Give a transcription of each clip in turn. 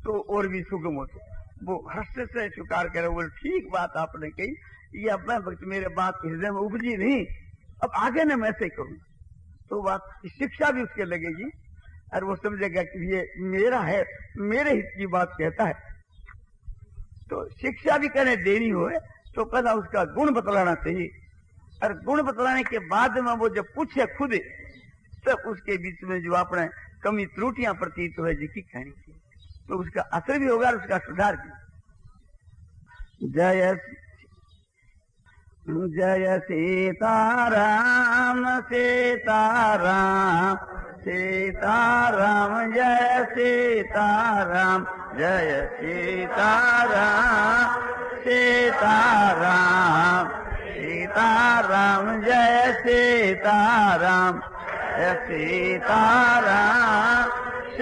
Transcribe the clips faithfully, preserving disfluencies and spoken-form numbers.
तो और भी सुगम होते। वो हर्ष से स्वीकार करे, बोले ठीक बात आपने कही, ये अब मैं भक्त मेरे बात हृदय में उपजी नहीं, अब आगे न मैं ऐसे करूँ, तो बात शिक्षा भी उसके लगेगी और वो समझेगा कि ये मेरा है, मेरे हित की बात कहता है। तो शिक्षा भी कहने देनी हो तो पहला उसका गुण बतलाना चाहिए, और गुण बतलाने के बाद में वो जब पूछे खुद, तब उसके बीच में जो अपने कमी त्रुटियां प्रतीत हो जी की कहनी चाहिए, तो उसका असर भी होगा और उसका सुधार भी। जय जय सीताराम सीताराम सीताराम जय सीताराम जय सीताराम सीताराम सीताराम जय सीताराम जय सीताराम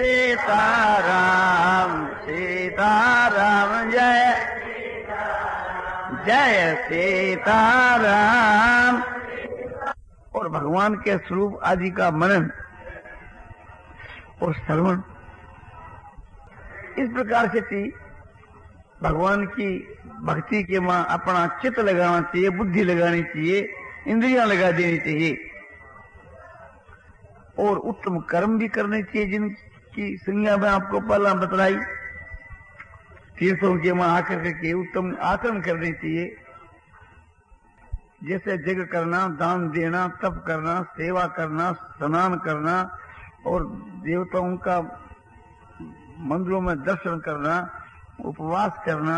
सीताराम सीताराम जय जय सीताराम। और भगवान के स्वरूप आदि का मनन और श्रवण इस प्रकार से थी। भगवान की भक्ति के मां अपना चित्त लगाना चाहिए, बुद्धि लगानी चाहिए, इंद्रियां लगा देनी चाहिए, और उत्तम कर्म भी करने चाहिए जिनकी संज्ञा में आपको पहला बतलाई। तीर्थों के वहां आकर के उत्तम आचरण करने चाहिए, जैसे जग करना, दान देना, तप करना, सेवा करना, स्नान करना, और देवताओं का मंदिरों में दर्शन करना, उपवास करना,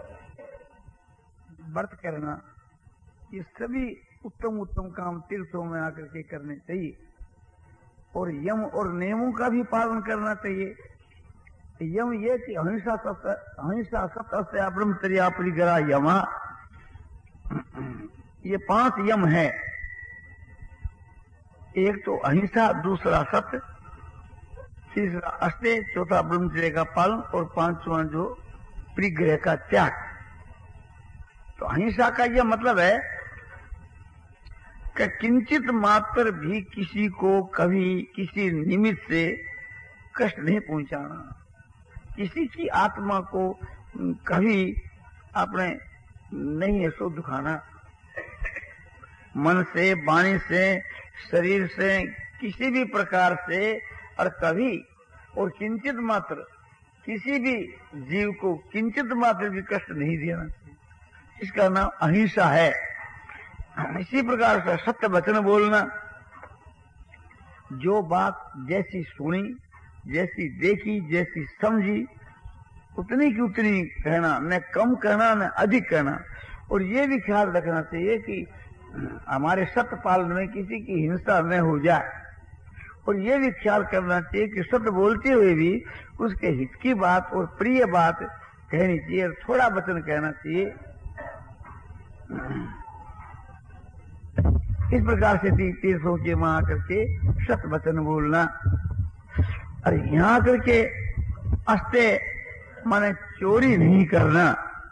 व्रत करना, ये सभी उत्तम उत्तम काम तीर्थों में आकर के करने चाहिए। और यम और नियमों का भी पालन करना चाहिए। यम ये कि अहिंसा सत्य अहिंसा सत्य ब्रह्मचर्या परिग्रह यमा, ये पांच यम है। एक तो अहिंसा, दूसरा सत्य, तीसरा अस्तेय, चौथा ब्रह्मचर्य का पालन, और पांचवा जो परिग्रह का त्याग। तो अहिंसा का यह मतलब है कि किंचित मात्र भी किसी को कभी किसी निमित्त से कष्ट नहीं पहुंचाना, किसी की आत्मा को कभी अपने नहीं है सो दुखाना, मन से, वाणी से, शरीर से, किसी भी प्रकार से, और कभी और किंचित मात्र किसी भी जीव को किंचित मात्र भी कष्ट नहीं देना चाहिए। इसका नाम अहिंसा है। इसी प्रकार से सत्य वचन बोलना, जो बात जैसी सुनी, जैसी देखी, जैसी समझी, उतनी की उतनी कहना, न कम कहना न अधिक कहना। और ये भी ख्याल रखना चाहिए कि हमारे सत्य पालन में किसी की हिंसा न हो जाए, और ये भी ख्याल करना चाहिए कि सत्य बोलते हुए भी उसके हित की बात और प्रिय बात कहनी चाहिए, और थोड़ा वचन कहना चाहिए। इस प्रकार से तीर्थों के वहां आकर के सत्य वचन बोलना। और यहाँ आकर के अस्तेय माने चोरी नहीं करना,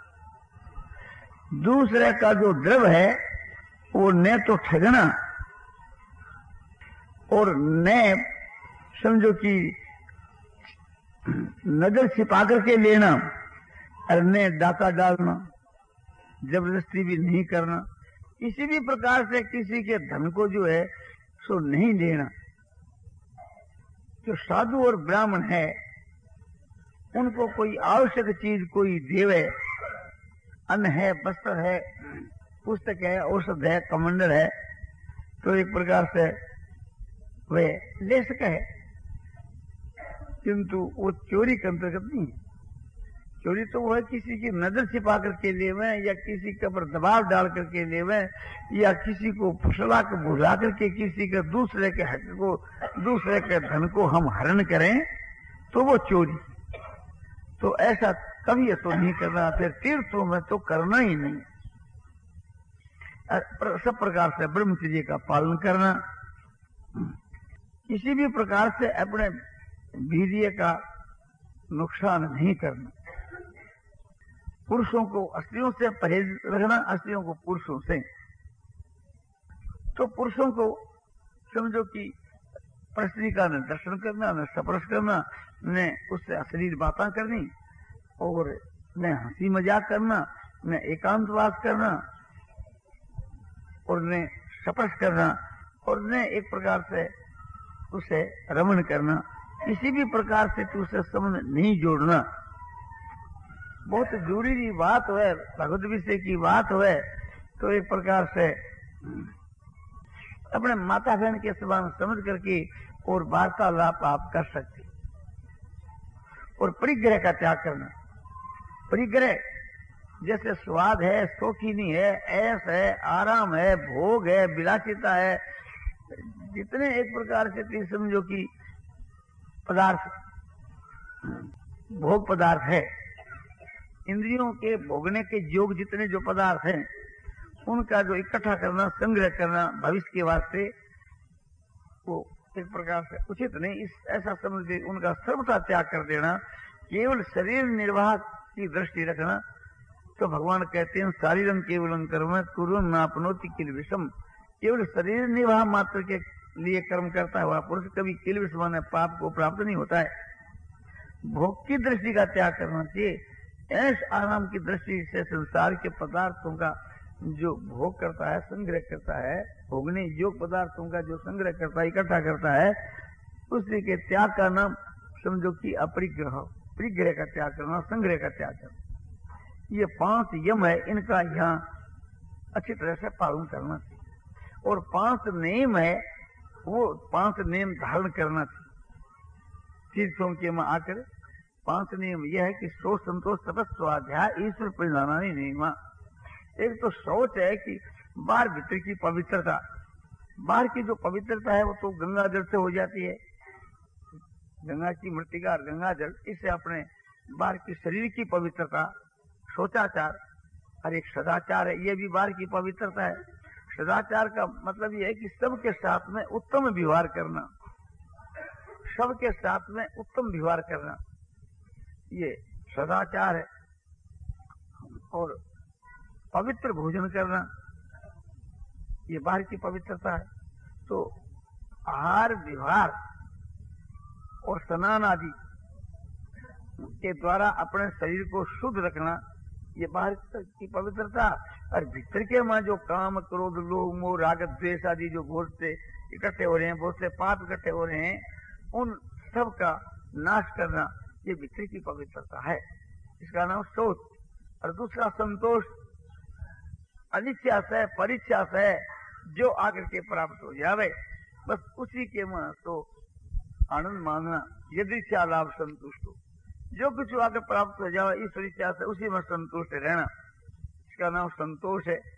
दूसरे का जो द्रव्य है वो न तो ठगना, और न समझो कि नजर छिपा करके लेना, और न डाका डालना, जबरदस्ती भी नहीं करना। किसी भी प्रकार से किसी के धन को जो है सो नहीं लेना। जो साधु और ब्राह्मण है उनको कोई आवश्यक चीज कोई देवे, अन्न है, वस्त्र है, पुस्तक है, औषध है, कमंडल है, तो एक प्रकार से वे ले सके, किंतु वो चोरी के अंतर्गत नहीं है। चोरी तो वो है किसी की नजर छिपा करके लेवे, या किसी के ऊपर दबाव डाल करके लेवे, या किसी को फुसला के बुझा करके किसी के दूसरे के हक को, दूसरे के धन को हम हरण करें, तो वो चोरी। तो ऐसा कभी तो नहीं करना, फिर तीर्थों में तो करना ही नहीं। सब प्रकार से ब्रह्मचर्य का पालन करना, किसी भी प्रकार से अपने वीर्य का नुकसान नहीं करना, पुरुषों को स्त्रियों से परहेज रखना, स्त्रियों को पुरुषों से। तो पुरुषों को समझो कि प्रस्त्री का न दर्शन करना, न स्पर्श करना, न उससे अश्लील बातें करनी, और न हंसी मजाक करना, न एकांतवास करना, और न शपथ करना, और न एक प्रकार से उसे रमण करना। किसी भी प्रकार से तू उसे संबंध नहीं जोड़ना। बहुत जरूरी बात है, भगवत विषय की बात है, तो एक प्रकार से अपने माता बहन के समान समझ करके और वार्तालाप आप कर सकते। और परिग्रह का त्याग करना। परिग्रह जैसे स्वाद है, शौकीनी है, ऐश है, आराम है, भोग है, विलासिता है, जितने एक प्रकार से समझो कि पदार्थ, भोग पदार्थ है, इंद्रियों के भोगने के योग जितने जो पदार्थ हैं, उनका जो इकट्ठा करना, संग्रह करना भविष्य के वास्ते, वो एक प्रकार से उचित नहीं। इस ऐसा समझ के उनका सर्वथा त्याग कर देना, केवल शरीर निर्वाह की दृष्टि रखना। तो भगवान कहते हैं शारीरम केवलम कर्म कुरु नापनोति किल विषम। केवल शरीर निर्वाह मात्र के लिए कर्म करता हुआ पुरुष कभी किल विषम माने पाप को प्राप्त नहीं होता है। भोग की दृष्टि का त्याग करना चाहिए। ऐश आराम की दृष्टि से संसार के पदार्थों का जो भोग करता है, संग्रह करता है, भोगने योग्य पदार्थों का जो संग्रह करता है, इकट्ठा करता है, उसी के त्याग का नाम समझो कि अपरिग्रह, परिग्रह का त्याग करना, संग्रह का त्याग करना। ये पांच यम है, इनका यहाँ अच्छी तरह से पालन करना चाहिए। और पांच नियम है, वो पांच नियम धारण करना चाहिए। तीर्थों के में आकर पांच नियम यह है कि शोच संतोष तपस्या स्वाध्याय ईश्वर परिधानानि नियमा। एक तो शौच है कि बाहर भीतर की पवित्रता, बाहर की जो पवित्रता है वो तो गंगा जल से हो जाती है, गंगा की मृतिका और गंगा जल, इससे अपने बाहर की शरीर की पवित्रता, शौचाचार और एक सदाचार है, ये भी बाहर की पवित्रता है। सदाचार का मतलब ये है कि सबके साथ में उत्तम व्यवहार करना, सबके साथ में उत्तम व्यवहार करना, ये सदाचार है। और पवित्र भोजन करना, ये बाहर की पवित्रता है। तो आहार व्यवहार और स्नान आदि के द्वारा अपने शरीर को शुद्ध रखना, ये बाहर की पवित्रता। और भीतर के मां जो काम क्रोध लोभ मोह राग द्वेष आदि जो बहुत से इकट्ठे हो रहे हैं, बहुत से पाप इकट्ठे हो रहे हैं, उन सब का नाश करना, ये भीतर की पवित्रता है, इसका नाम शौच। और दूसरा संतोष, अनिच्छा से परिच्छा से जो आकर के प्राप्त हो जावे, बस उसी के मन तो आनंद मानना। यदि इच्छा लाभ संतुष्ट हो, जो कुछ आकर प्राप्त हो जाए इस इच्छा से उसी में संतुष्ट रहना, इसका नाम संतोष है।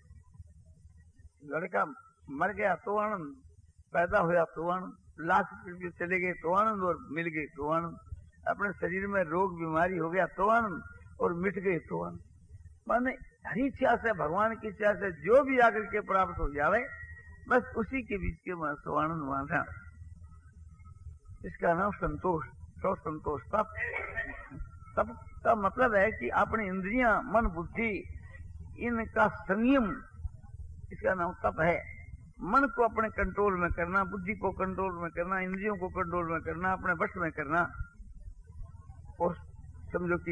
लड़का मर गया तो आनंद, पैदा होया तो आनंद, लाख रुपये चले गए तो आनंद, और मिल गए तो आनंद, अपने शरीर में रोग बीमारी हो गया तो आनंद, और मिट गए तो आनंद। माने हरी इच्छा से, भगवान की इच्छा से जो भी आकर के प्राप्त हो जावे, बस उसी के बीच के मन से आनंद मानना, इसका नाम संतोष। तो संतोष तप, तप का मतलब है कि अपनी इंद्रियां, मन बुद्धि, इनका संयम, इसका नाम तप है। मन को अपने कंट्रोल में करना, बुद्धि को कंट्रोल में करना, इंद्रियों को कंट्रोल में करना, अपने वश में करना। और समझो कि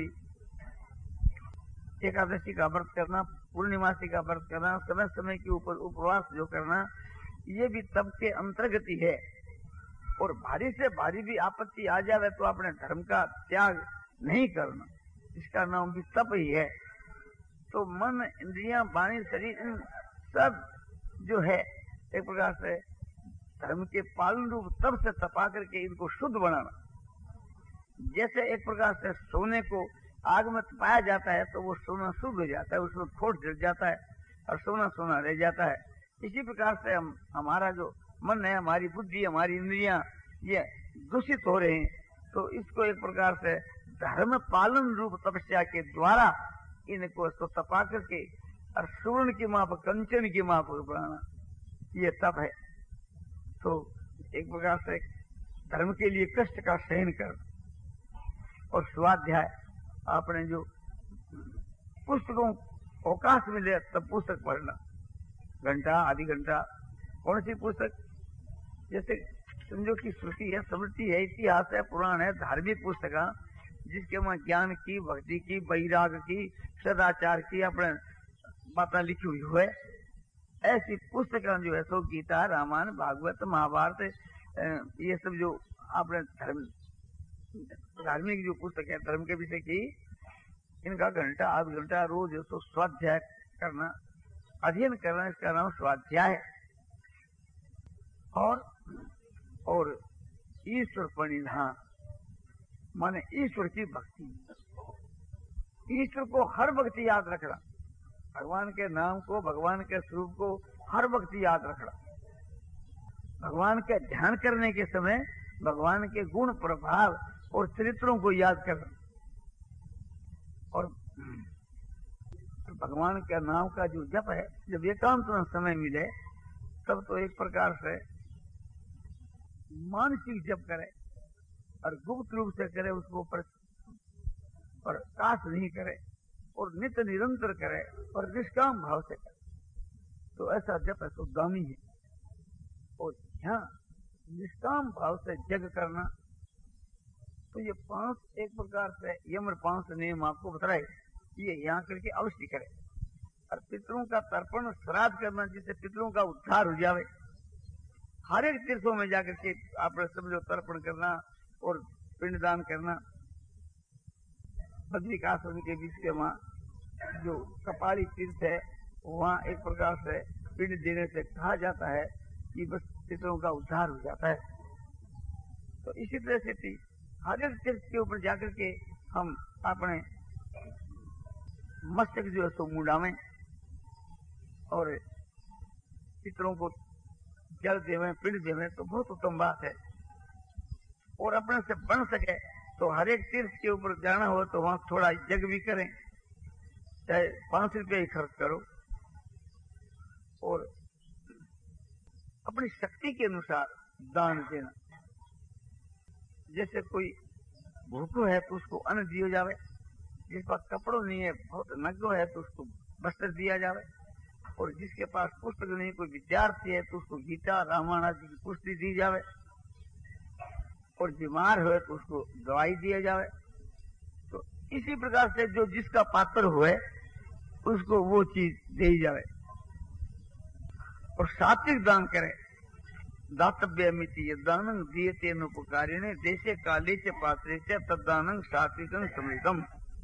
एकादशी का व्रत करना, पूर्णिमासी का व्रत करना, समय समय के ऊपर उपवास जो करना, ये भी तप के अंतर्गत ही है। और भारी से भारी भी आपत्ति आ जाए तो अपने धर्म का त्याग नहीं करना, इसका नाम भी तप ही है। तो मन, इंद्रियां, वाणी, शरीर, इन सब जो है एक प्रकार से धर्म के पालन रूप तप से तपा करके इनको शुद्ध बनाना। जैसे एक प्रकार से सोने को आग में तपाया जाता है तो वो सोना शुद्ध हो जाता है, उसमें खोट जल जाता है और सोना सोना रह जाता है। इसी प्रकार से हम हमारा जो मन है, हमारी बुद्धि, हमारी इंद्रियां, ये दूषित हो रहे हैं, तो इसको एक प्रकार से धर्म पालन रूप तपस्या के द्वारा इनको तो तपा करके और सुवर्ण की माप, कंचन की माप बनाना, ये तप है। तो एक प्रकार से धर्म के लिए कष्ट का सहन कर। और स्वाध्याय, आपने जो पुस्तकों अवकाश मिले तब पुस्तक पढ़ना, घंटा आधी घंटा, कौन सी पुस्तक, जैसे समझो कि श्रुति है, स्मृति है, इतिहास है, पुराण है, धार्मिक पुस्तक जिसके वहां ज्ञान की, भक्ति की, वैराग की, सदाचार की अपने बातें लिखी हुई है, ऐसी पुस्तकें जो है सो गीता, रामायण, भागवत, महाभारत, ये सब जो आपने धर्म धार्मिक जो पुस्तक है धर्म के विषय की, इनका घंटा आध घंटा रोज तो स्वाध्याय करना, अध्ययन करना, इसका नाम स्वाध्याय है। और और ईश्वर परिधान माने ईश्वर की भक्ति, ईश्वर को हर वक्त याद रखना, भगवान के नाम को, भगवान के स्वरूप को हर वक्त याद रखना, भगवान के ध्यान करने के समय भगवान के गुण, प्रभाव और चरित्रों को याद करना, और भगवान के नाम का जो जप है, जब एकांत में समय मिले तब तो एक प्रकार से मानसिक जप करे और गुप्त रूप से करे, उसको पर प्रकाश नहीं करे और नित्य निरंतर करे और निष्काम भाव से करे, तो ऐसा जप है तो दामी है। और यहाँ निष्काम भाव से जग करना, तो ये पांच एक प्रकार से यमर पांच नियम आपको बताए, ये यहाँ करके अवश्य करे। और पितरों का तर्पण, श्राद्ध करना, जिससे पितरों का उद्धार हो जावे, हर एक तीर्थों में जाकर के आप समझो तर्पण करना और पिंडदान करना। बद्रिकाश्रम के बीच के वहाँ जो कपाली तीर्थ है, वहाँ एक प्रकार से पिंड देने से कहा जाता है कि बस पितरों का उद्धार हो जाता है। तो इसी तरह से थी हर एक तीर्थ के ऊपर जाकर के हम अपने मस्तक जो है सो मुंडावें और पितरों को जल देवें, पिंड देवें, तो बहुत उत्तम बात है। और अपने से बन सके तो हर एक तीर्थ के ऊपर जाना हो तो वहां थोड़ा जग भी करें, चाहे पांच रुपये ही खर्च करो, और अपनी शक्ति के अनुसार दान देना। जैसे कोई भूखो है तो उसको अन्न दिया जावे, जिस पास कपड़ों नहीं है, बहुत नंगो है तो उसको वस्त्र दिया जावे, और जिसके पास पुस्तक नहीं, कोई विद्यार्थी है तो उसको गीता, रामायण आदि की पुस्तक दी जावे, और बीमार हुए तो उसको दवाई दिया जावे। तो इसी प्रकार से जो जिसका पात्र हुए उसको वो चीज दी जावे। और सात्विक दान करे, दातव्य मिति दानं दीयते अनुपकारिणे देशे काले च पात्रे च तद्दानं सात्विकं समृतम।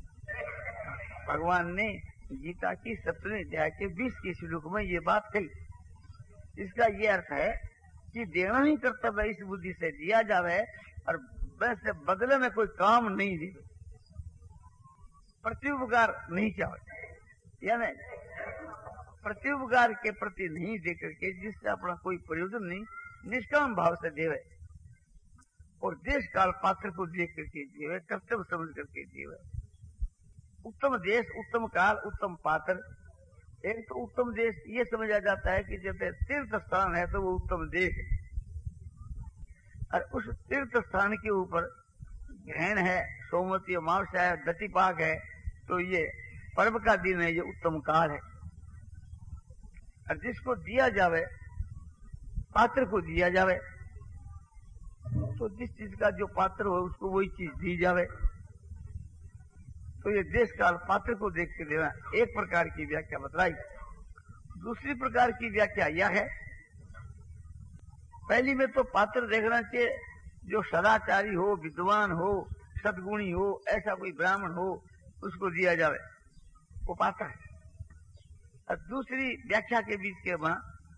भगवान ने गीता की सप्तवें अध्याय के बीस के श्लोक में ये बात कही। इसका ये अर्थ है कि देना ही कर्तव्य, इस बुद्धि से दिया जावे और वैसे बदले में कोई काम नहीं दे, प्रत्युपकार नहीं चाहे, यानी प्रत्युपकार के प्रति नहीं देकर के जिससे अपना कोई प्रयोजन नहीं, निष्काम भाव से देवे और देश काल पात्र को देख करके देवे, कर्तव्य समझ करके देवे। उत्तम देश, उत्तम काल, उत्तम पात्र। एक तो उत्तम देश ये समझा जाता है कि जैसे तीर्थ स्थान है तो वो उत्तम देश है, और उस तीर्थ स्थान के ऊपर ग्रहण है, सोमवती अमावस्या है, दतिपाक है, तो ये पर्व का दिन है, ये उत्तम काल है। और जिसको दिया जावे, पात्र को दिया जावे, तो जिस चीज का जो पात्र हो उसको वही चीज दी जावे। तो ये देश काल पात्र को देख के देना एक प्रकार की व्याख्या बतलाई। दूसरी प्रकार की व्याख्या यह है, पहली में तो पात्र देखना चाहिए जो सदाचारी हो, विद्वान हो, सद्गुणी हो, ऐसा कोई ब्राह्मण हो उसको दिया जावे, वो पात्र है। और दूसरी व्याख्या के बीच के वहां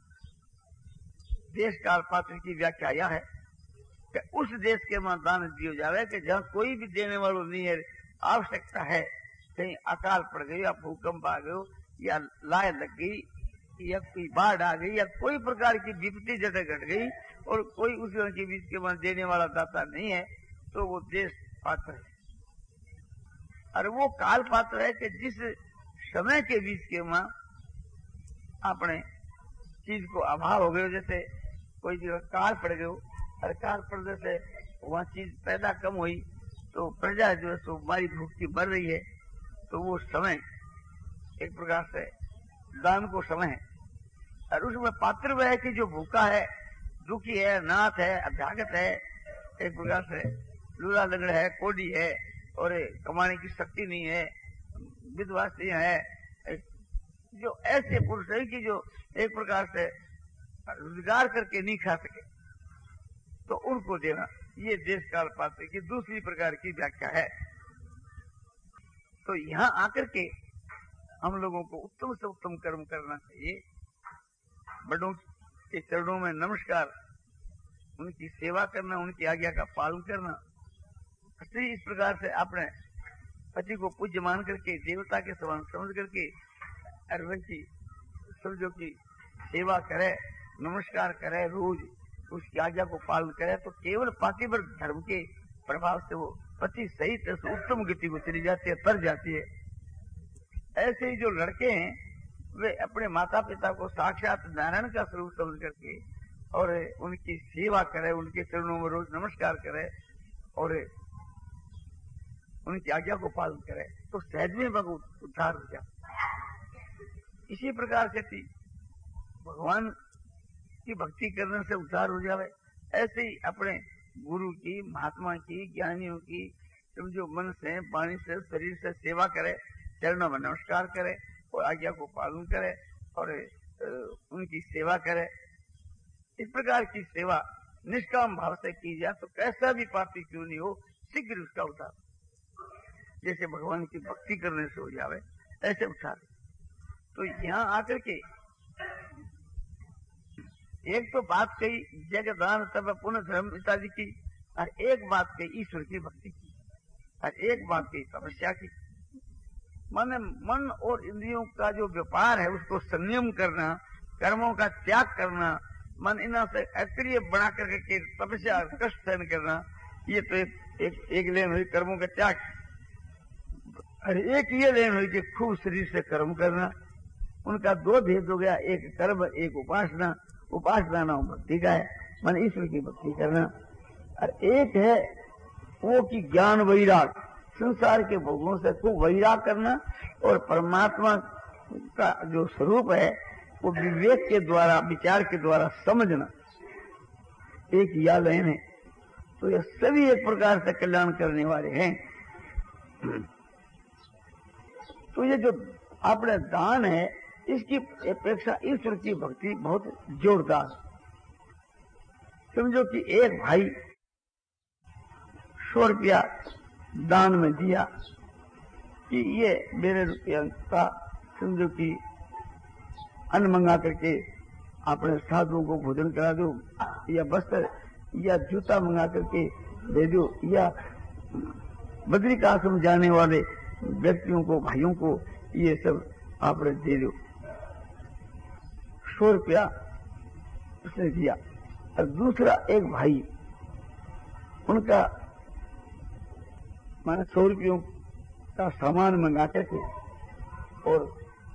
देश काल पात्र की व्याख्या यह है कि उस देश के वहां दान दिया जावे कि जहाँ कोई भी देने वालों नहीं है, आवश्यकता है, कहीं अकाल पड़ गई या भूकंप आ गयो या लाय लग गई या कोई बाढ़ आ गई या कोई प्रकार की विपत्ति जैसे घट गई और कोई उस के बीच के वहां देने वाला दाता नहीं है, तो वो देश पात्र है। और वो काल पात्र है कि जिस समय के बीच के वहां अपने चीज को अभाव हो गयो, जैसे कोई जगह काल पड़ गयो और काल पड़ने से वहां चीज पैदा कम हुई तो प्रजा जो है सो मारी भूखी मर रही है, तो वो समय एक प्रकार से दान को समय है। और उसमें पात्र वह है कि जो भूखा है, दुखी है, नाथ है, अभ्यागत है, एक प्रकार से लूला लगड़ है, कोडी है, और कमाने की शक्ति नहीं है, विधवा स्त्री है, जो ऐसे पुरुष है कि जो एक प्रकार से रोजगार करके नहीं खा सके, तो उनको देना, ये देश काल पात्र की दूसरी प्रकार की व्याख्या है। तो यहाँ आकर के हम लोगों को उत्तम से उत्तम कर्म करना चाहिए, बड़ों के चरणों में नमस्कार, उनकी सेवा करना, उनकी आज्ञा का पालन करना। स्त्री इस प्रकार से अपने पति को पूज्य मान करके, देवता के समान समझ करके अरवन की समझो की सेवा करे, नमस्कार करे, रोज उसकी आज्ञा को पालन करे, तो केवल पातिव्रत धर्म के प्रभाव से वो पति सहित उत्तम गति को चली जाती है, तर जाती है। ऐसे ही जो लड़के हैं वे अपने माता पिता को साक्षात नारायण का स्वरूप समझ करके और उनकी सेवा करे, उनके चरणों में रोज नमस्कार करे और उनकी आज्ञा को पालन करे, तो सहज में भगवत उद्धार हो जाए। इसी प्रकार से थी भगवान की भक्ति करने से उद्धार हो जावे, ऐसे ही अपने गुरु की, महात्मा की, ज्ञानियों की समझो मन से, वाणी से, शरीर से सेवा करे, चरणों में नमस्कार करे और आज्ञा को पालन करे और उनकी सेवा करे। इस प्रकार की सेवा निष्काम भाव से की जाए तो कैसा भी पापी क्यों नहीं हो, शीघ्र उसका उद्धार, जैसे भगवान की भक्ति करने से हो जावे ऐसे उद्धार। तो यहाँ आकर के एक तो बात कही जगदान तब पुनः धर्म इत्यादि की, और एक बात कही ईश्वर की भक्ति की, और एक बात कही तपस्या की। मन मन और इंद्रियों का जो व्यापार है उसको संयम करना, कर्मों का त्याग करना, मन इना से अक्रिय बना करके तपस्या कष्ट सहन करना, ये तो एक, एक, एक लेन हुई कर्मों का त्याग। और एक ये लेन हुई कि खूब शरीर से कर्म करना। उनका दो भेद हो गया, एक कर्म एक उपासना। उपासना नाम भक्ति का है, मन ईश्वर की भक्ति करना। और एक है वो की ज्ञान वैराग, संसार के भोगों से खूब वैराग करना और परमात्मा का जो स्वरूप है वो विवेक के द्वारा, विचार के द्वारा समझना। एक या लेन है। तो ये सभी एक प्रकार से कल्याण करने वाले हैं। तो ये जो अपने दान है इसकी अपेक्षा ईश्वर की भक्ति बहुत जोरदार। समझो कि एक भाई सौ रुपया दान में दिया कि ये मेरे रुपया का समझो कि अन्न मंगा करके अपने साधुओं को भोजन करा दो, या वस्त्र या जूता मंगा करके दे दो, या बद्री का आश्रम जाने वाले व्यक्तियों को, भाइयों को ये सब आपने दे दो। सौ रुपया उसने दिया। और दूसरा एक भाई, उनका माने सौ रुपयों का सामान मंगा करके और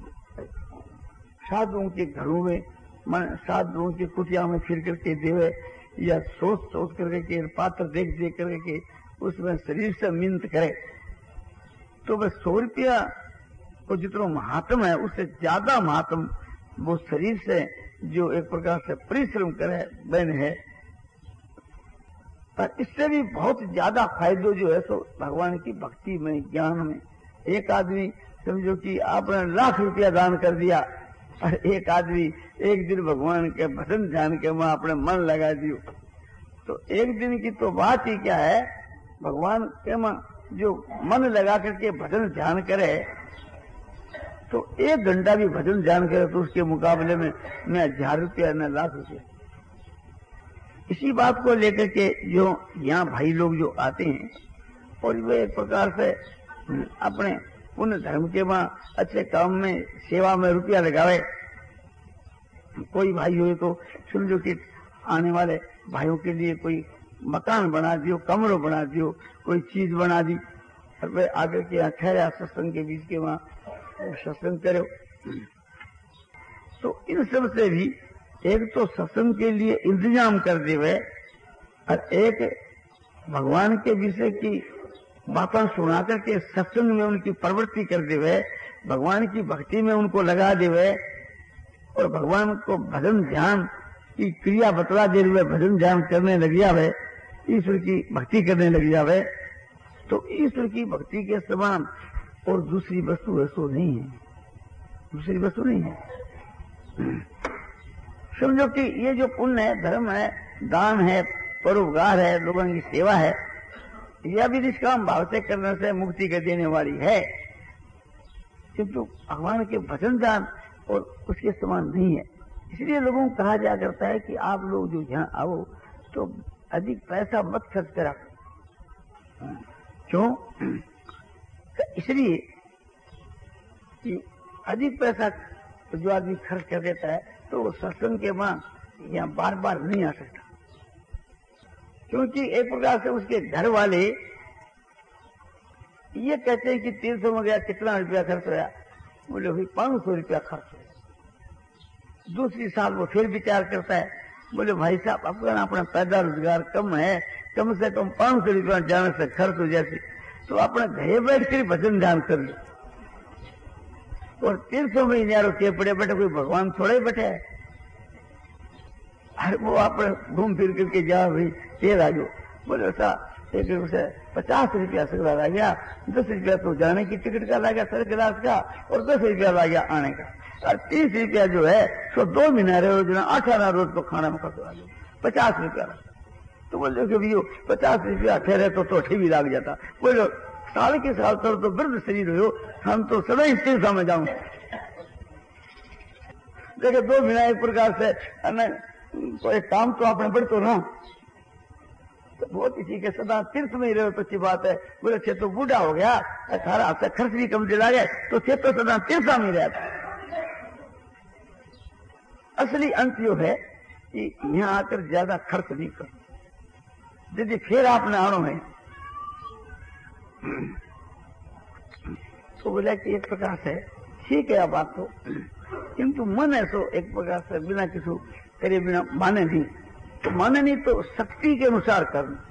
साधुओं के घरों में, माने साधुओं की कुटिया में फिर करके देवे, या सोच सोच करके पात्र देख देख करके उसमें शरीर से मिन्नत करे, तो वह सौ रुपया को जितना महात्म है उससे ज्यादा महात्म वो शरीर से जो एक प्रकार से परिश्रम करे बन है। पर इससे भी बहुत ज्यादा फायदो जो है सो भगवान की भक्ति में, ज्ञान में। एक आदमी समझो कि आपने लाख रुपया दान कर दिया और एक आदमी एक दिन भगवान के भजन ध्यान के वहां अपने मन लगा दियो, तो एक दिन की तो बात ही क्या है, भगवान के वहां जो मन लगा करके भजन ध्यान करे तो एक घंटा भी भजन ध्यान करे तो उसके मुकाबले में न हजार रुपया न लाख रुपया। इसी बात को लेकर के जो यहाँ भाई लोग जो आते हैं और वे एक प्रकार से अपने पुण्य धर्म के वहाँ अच्छे काम में, सेवा में रुपया लगावे। कोई भाई हो तो समझो कि आने वाले भाइयों के लिए कोई मकान बना दियो, कमरों बना दियो, कोई चीज बना दी, और वे आगे के यहाँ ठहरा सत्संग के बीच के वहाँ सत्संग करो। तो इन सब से भी एक तो सत्संग के लिए इंतजाम कर देवे और एक भगवान के विषय की बातें सुना करके सत्संग में उनकी प्रवृत्ति कर देवे, भगवान की भक्ति में उनको लगा देवे और भगवान को भजन ध्यान की क्रिया बतला दे हुए भजन ध्यान करने लग जावे, ईश्वर की भक्ति करने लग जावे, तो ईश्वर की भक्ति के समान और दूसरी वस्तु वस्तु नहीं है, दूसरी वस्तु नहीं है। समझो कि ये जो पुण्य है, धर्म है, दान है, परोपकार है, लोगों की सेवा है, यह भी निष्काम भाव से करने से मुक्ति के देने वाली है, किंतु भगवान के भजन दान और उसके समान नहीं है। इसलिए लोगों को कहा जा करता है कि आप लोग जो यहाँ आओ तो अधिक पैसा मत खर्च करा। क्यों? इसलिए कि अधिक पैसा जो आदमी खर्च कर देता है तो वो सत्संग के बाद यहाँ बार बार नहीं आ सकता, क्योंकि एक प्रकार से उसके घर वाले ये कहते हैं कि तीर्थों में गया कितना रुपया खर्च होया, बोले भाई पांच सौ रुपया खर्च हो। दूसरी साल वो फिर विचार करता है, बोले भाई साहब अपना अपना पैदा रोजगार कम है, कम से कम पांच सौ रुपया जाने से खर्च हो जाती, तो अपने घर बैठ कर भजन ध्यान कर लो। और तीर्थों में न्यारो के पड़े बैठे, कोई भगवान थोड़े बैठे है, अरे वो आप घूम फिर करके जाओ भाई ये राजो, बोले ऐसा एक से पचास रुपया सगड़ा ला गया, दस रुपया तो जाने की टिकट का ला गया सर क्लास का, और दस रुपया ला गया आने का, और तीस रुपया जो है सो दो महीना रहे जो अठारह रोज को खाना में खर्च आ गया, पचास रुपया। तो बोले कि भैया पचास रुपया ठहरे तो तो भी लाग जाता। बोलो साल के साल तो, तो वृद्ध शरीर हो, हम तो सदा ही तीर्थ में जाऊं। देखो दो महीना एक प्रकार से तो एक काम तो आपने बढ़तो ना, तो बहुत इसी के सदा तीर्थ में ही रहे तो अच्छी बात है। बोले छे तो बूढ़ा हो गया, अठारह आपसे खर्च भी कम दिला गया, तो छे तो सदा तीर्थ में रहता। असली अंत जो है कि यहाँ आकर ज्यादा खर्च नहीं करो, यदि फिर आपने आनो है तो बोला कि एक प्रकार से ठीक है बात तो, किंतु मन है सो एक प्रकार से बिना किसी करे बिना माने नहीं, तो माने नहीं तो शक्ति के अनुसार करना,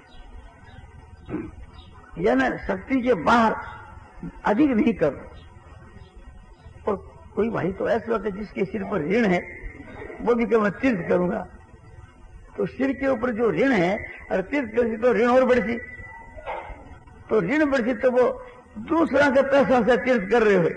यानी शक्ति के बाहर अधिक नहीं करना। और कोई भाई तो ऐसा होता है जिसके सिर पर ऋण है, वो भी क्या मैं तीर्थ करूंगा, तो सिर के ऊपर जो ऋण है, अरे तीर्थ कर तो ऋण और बढ़ती, तो ऋण बढ़ती तो वो दूसरा के पैसा से तीर्थ कर रहे हो।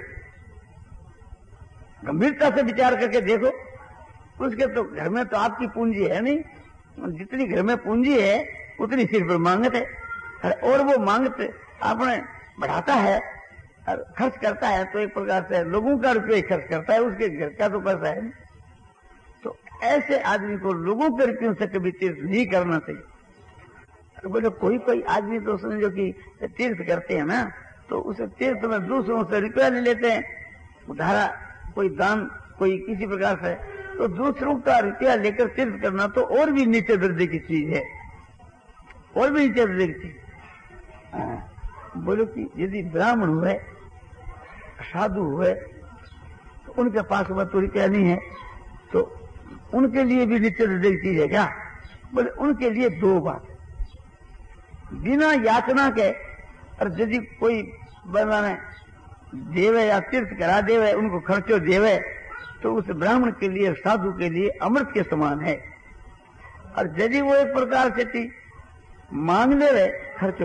गंभीरता से विचार करके देखो, उसके तो घर में तो आपकी पूंजी है नहीं, जितनी घर में पूंजी है उतनी सिर पर मांगत है, और वो मांगत आपने बढ़ाता है और खर्च करता है, तो एक प्रकार से लोगों का रुपये खर्च करता है, उसके घर का तो पैसा है नहीं। तो ऐसे आदमी को लोगों के रुपयों से कभी तीर्थ नहीं करना चाहिए। बोले कोई कोई आदमी तो समझो कि तीर्थ करते हैं ना, तो उसे तीर्थ में दूसरों से रुपया ले लेते हैं, उधारा कोई दान कोई किसी प्रकार से, तो दूसरों का रुपया लेकर तीर्थ करना तो और भी नीचे दर्जे की चीज है, और भी नीचे दर्जे की चीज। बोलो कि यदि ब्राह्मण हुए, साधु हुए, तो उनके पास में तो रुपया नहीं है, तो उनके लिए भी नीचे दर्जे की चीज है क्या? बोले उनके लिए दो बात, बिना याचना के, और यदि कोई बनाने देवे या तीर्थ करा देवे, उनको खर्चो देवे, तो उस ब्राह्मण के लिए साधु के लिए अमृत के समान है। और यदि वो एक प्रकार से मांग लेवे खर्चो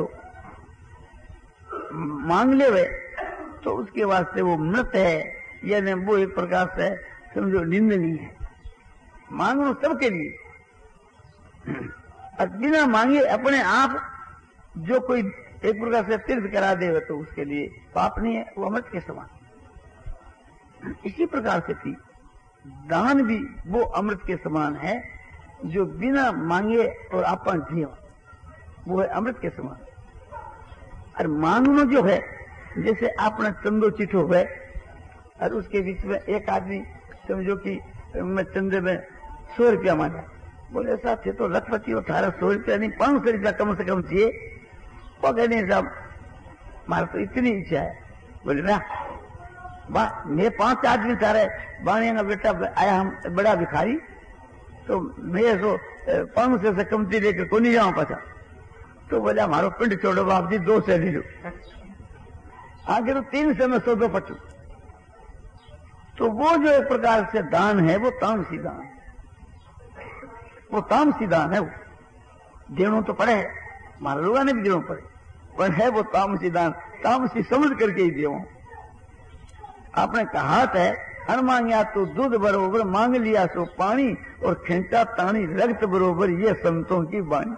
मांग लेवे, तो उसके वास्ते वो मृत है, यानी वो एक प्रकार से समझो निंदनीय है। मांगो सबके लिए, और बिना मांगे अपने आप जो कोई एक प्रकार से तीर्थ करा देवे तो उसके लिए पाप नहीं है, वो अमृत के समान। इसी प्रकार से थी दान भी वो अमृत के समान है, जो बिना मांगे और अपन दिया, वो है अमृत के समान। और मांगना जो है, जैसे आपने चंदो चिठो हुए और उसके बीच में एक आदमी समझो कि मैं चंदे में सौ रुपया मांगा, बोले साहब थे तो लखपति हो, अठारह सौ रुपया नहीं पांच सौ रुपया कम से कम चाहिए। वो कहने साहब मारा तो इतनी इच्छा है। बोले ना मैं पांच आदमी सारे बाणी का बेटा आया, हम बड़ा भिखारी, तो मैं सो पांच सौ से कमती लेकर को नहीं जाऊं पाचा। तो बोला हमारो पिंड छोड़ो बाप जी, दो से ले लो, आगे तो तीन से मैं सौ दो पचू। तो वो जो एक प्रकार से दान है वो तामसी दान, वो तामसी दान है। वो देना तो पड़े, मारा लोगों ने भी देना पड़े, पर है वो तामसी दान, तामसी समझ करके ही देव। आपने कहा है अन मांगया तो दूध बरोबर, मांग लिया सो पानी, और खींचा तानी रक्त बरोबर, ये संतों की वाणी।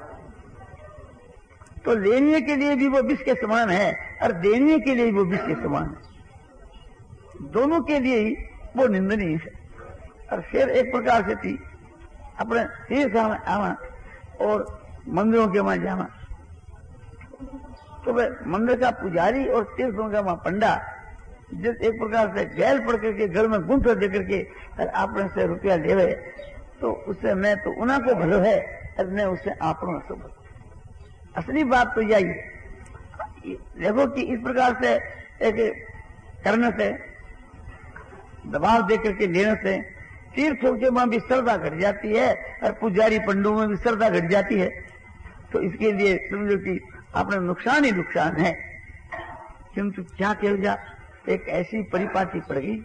तो लेने के लिए भी वो विष के समान है और देने के लिए भी वो विष के समान है, दोनों के लिए ही वो निंदनीय है। और फिर एक प्रकार से थी अपने तीर्थ आवा और मंदिरों के वहां जाना, तो वह मंदिर का पुजारी और तीर्थों का वहां पंडा जिस एक प्रकार से गैल पड़ करके घर में गुंठ दे करके और आपने से रुपया लेवे, तो उससे मैं तो उना को भलो है और मैं उससे आपनों से भलो। असली बात तो यही है। देखो कि इस प्रकार से एक करने से, दबाव दे करके लेने से तीर्थों के वहां भी श्रद्धा घट जाती है और पुजारी पंडों में भी श्रद्धा घट जाती है। तो इसके लिए समझो कि अपने नुकसान ही नुकसान है। किंतु क्या किया जा, एक ऐसी परिपाटी पड़ गई,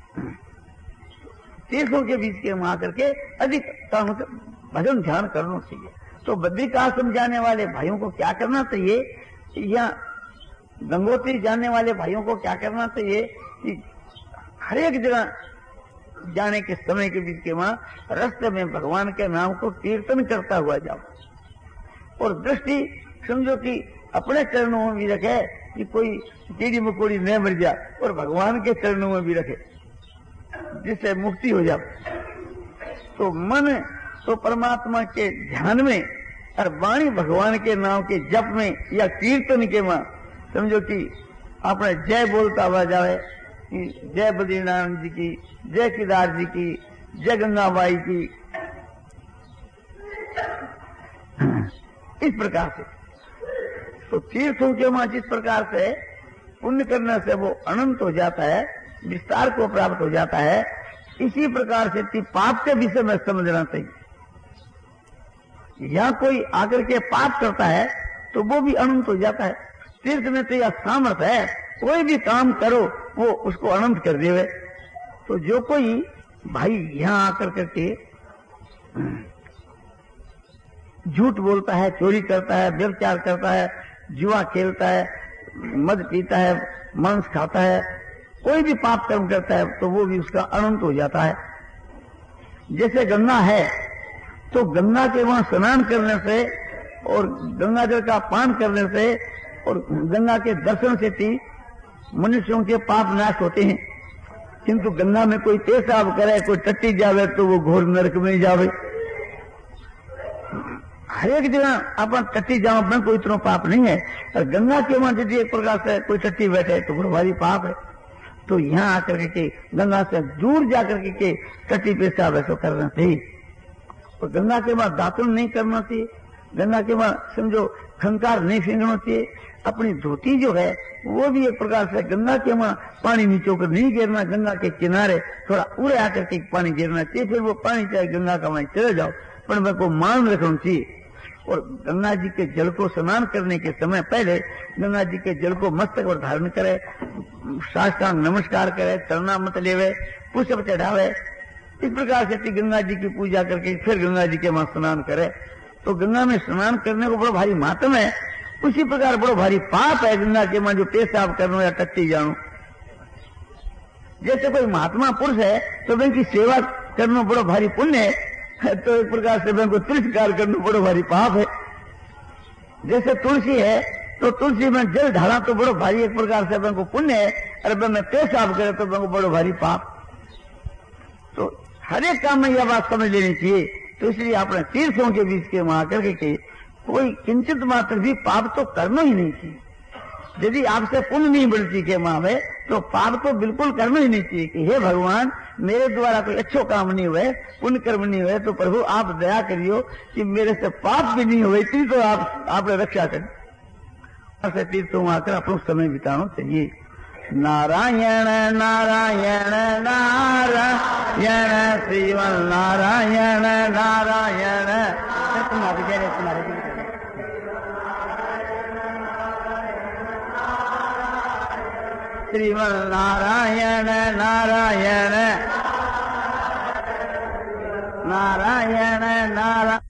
तीर्थों के बीच के वहां करके अधिक भजन ध्यान करना चाहिए। तो बद्रिकाश्रम जाने वाले भाइयों को क्या करना चाहिए, या गंगोत्री जाने वाले भाइयों को क्या करना चाहिए कि हर एक जगह जाने के समय के बीच के वहां रास्ते में भगवान के नाम को कीर्तन करता हुआ जाओ, और दृष्टि समझो कि अपने चरणों में भी रखे कि कोई कीड़ी मकोड़ी न मर जाए, और भगवान के चरणों में भी रखे जिससे मुक्ति हो जाए। तो मन तो परमात्मा के ध्यान में और वाणी भगवान के नाम के जप में या कीर्तन के में समझो कि अपने जय बोलता हुआ जाए कि जय बद्रीनारायण जी की, जय केदार जी की, जय गंगाबाई की, इस प्रकार से। तो तीर्थों के वहां जिस प्रकार से पुण्य करने से वो अनंत हो जाता है, विस्तार को प्राप्त हो जाता है, इसी प्रकार से पाप के विषय में समझना चाहिए। यहाँ कोई आकर के पाप करता है तो वो भी अनंत हो जाता है। तीर्थ में तो यह सामर्थ्य है, कोई भी काम करो वो उसको अनंत कर देवे। तो जो कोई भाई यहाँ आकर करके झूठ बोलता है, चोरी करता है, व्यभिचार करता है, जुआ खेलता है, मद पीता है, मांस खाता है, कोई भी पाप कर्म करता है, तो वो भी उसका अनंत हो जाता है। जैसे गंगा है, तो गंगा के वहां स्नान करने से और गंगा जल का पान करने से और गंगा के दर्शन से भी मनुष्यों के पाप नाश होते हैं। किंतु गंगा में कोई पेशाब करे, कोई टट्टी जावे, तो वो घोर नरक में जावे। हर एक जगह अपन टट्टी जाओ में कोई इतना पाप नहीं है, और गंगा के वहां यदि एक प्रकार से कोई टट्टी बैठे तो बड़ा भारी पाप है। तो यहाँ आकर के गंगा से दूर जाकर के टट्टी पेशाब ऐसा करना चाहिए, और गंगा के वहां दातुन नहीं करना चाहिए, गंगा के वहां समझो खंकार नहीं फेंकना चाहिए। अपनी धोती जो है वो भी एक प्रकार से गंगा के वहां पानी नीचे होकर नहीं गिरना, गंगा के किनारे थोड़ा उड़े आकर के पानी गिरना चाहिए। फिर वो पानी चाहे गंगा का वहीं चले जाओ, पर मेरे को मान रखना चाहिए। और गंगा जी के जल को स्नान करने के समय पहले गंगा जी के जल को मस्तक पर धारण करे, साष्टांग नमस्कार करे, चरना मत लेवे, पुष्प चढ़ावे, इस प्रकार से गंगा जी की पूजा करके फिर गंगा जी के वहां स्नान करे। तो गंगा में स्नान करने को बड़ा भारी महत्व है। उसी प्रकार बड़ा भारी पाप है गंगा के वहां जो पेशाब करना या टट्टी जानो। जैसे कोई महात्मा पुरुष है तो उनकी सेवा करना बड़ा भारी पुण्य है, तो एक प्रकार से उनको तिरस्कार करना बड़ा भारी पाप है। जैसे तुलसी है तो तुलसी में जल ढाला तो बड़ा भारी एक प्रकार से उनको पुण्य है, और मैं पेशाब करे तो उनको बड़ा भारी पाप। तो हर एक काम में यह बात समझ लेनी चाहिए। तो इसलिए अपने तीर्थों के बीच के वहां करके के कोई किंचित मात्र भी पाप तो करना ही नहीं चाहिए। यदि आपसे पुण्य नहीं बढ़ती के वहां में, तो पाप तो बिल्कुल करना ही नहीं चाहिए कि हे भगवान मेरे द्वारा कोई अच्छो काम नहीं हुए, पुण्य कर्म नहीं हुए, तो प्रभु आप दया करियो कि मेरे से पाप भी नहीं हुए, इतनी तो आप आपने रक्षा करें। ऐसे तीर्थों में आकर अपना समय बिताना चाहिए। नारायण नारायण नारायण श्रीमन नारायण नारायण श्रीमन नारायण नारायण नारायण नारायण।